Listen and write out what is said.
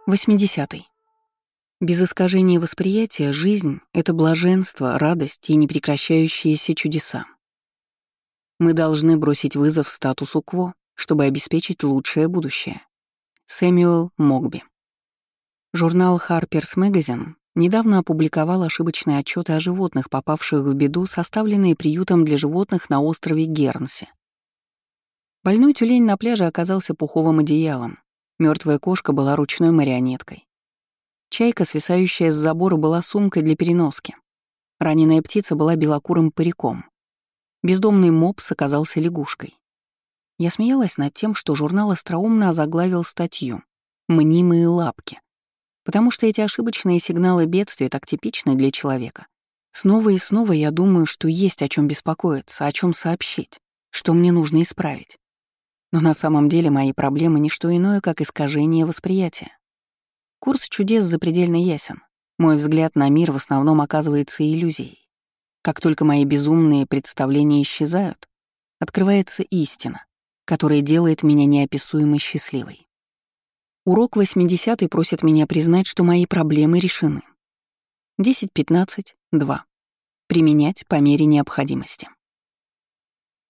80. Без искажения восприятия жизнь — это блаженство, радость и непрекращающиеся чудеса. Мы должны бросить вызов статусу кво, чтобы обеспечить лучшее будущее. Сэмюэл Могби. Журнал Harper's Magazine недавно опубликовал ошибочные отчеты о животных, попавших в беду, составленные приютом для животных на острове Гернси. Больной тюлень на пляже оказался пуховым одеялом. Мертвая кошка была ручной марионеткой. Чайка, свисающая с забора, была сумкой для переноски. Раненая птица была белокурым париком. Бездомный мопс оказался лягушкой. Я смеялась над тем, что журнал остроумно озаглавил статью «Мнимые лапки», потому что эти ошибочные сигналы бедствия так типичны для человека. Снова и снова я думаю, что есть о чем беспокоиться, о чем сообщить, что мне нужно исправить. Но на самом деле мои проблемы — не что иное, как искажение восприятия. Курс чудес запредельно ясен. Мой взгляд на мир в основном оказывается иллюзией. Как только мои безумные представления исчезают, открывается истина, которая делает меня неописуемо счастливой. Урок 80 просит меня признать, что мои проблемы решены. 10-15-2. Применять по мере необходимости.